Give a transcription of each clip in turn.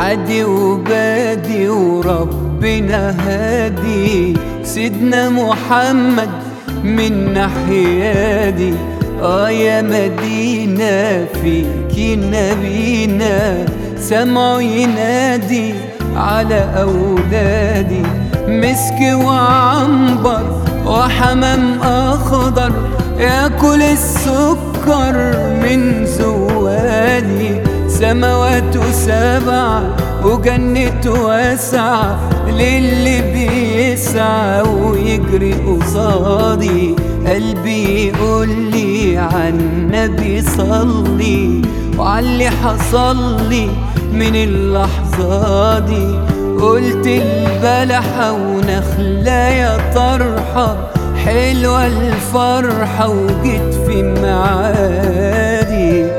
عادي وبادي وربنا هادي. سيدنا محمد من ناحية دي، يا مدينة فيكي نبينا، سمعوا ينادي على أولادي. مسك وعنبر وحمام أخضر ياكل السكر من زوالي. سماوات سبع وجنة واسعة للي بيسعى ويجري قصادي. قلبي يقولي عالنبي صلي وعاللي حصلي من اللحظة دي. قلت البلحة ونخلة يا طرحة، حلوة الفرحة وجيت في معادي.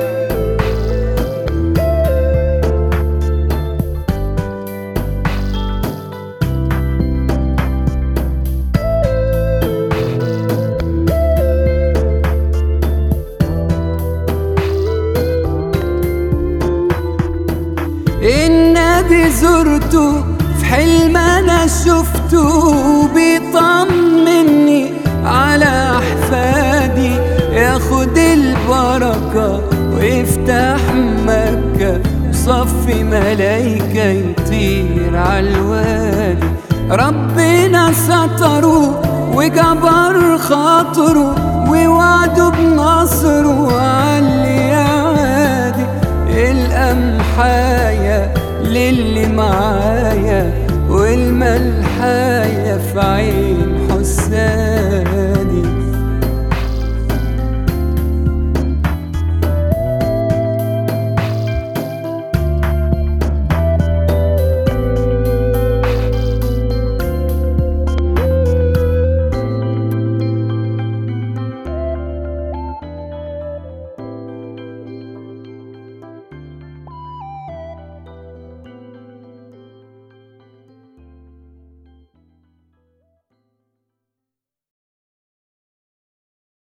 النبي زرته في حلم انا شفته، بيطمني على احفادي. ياخد البركة ويفتح مكة وصفي ملايكة يطير عالوادي. ربنا ستره وجبر خاطره ووعده بنصره عاللي عادي. القمحاية للي معايا والملحاية في عين حسام.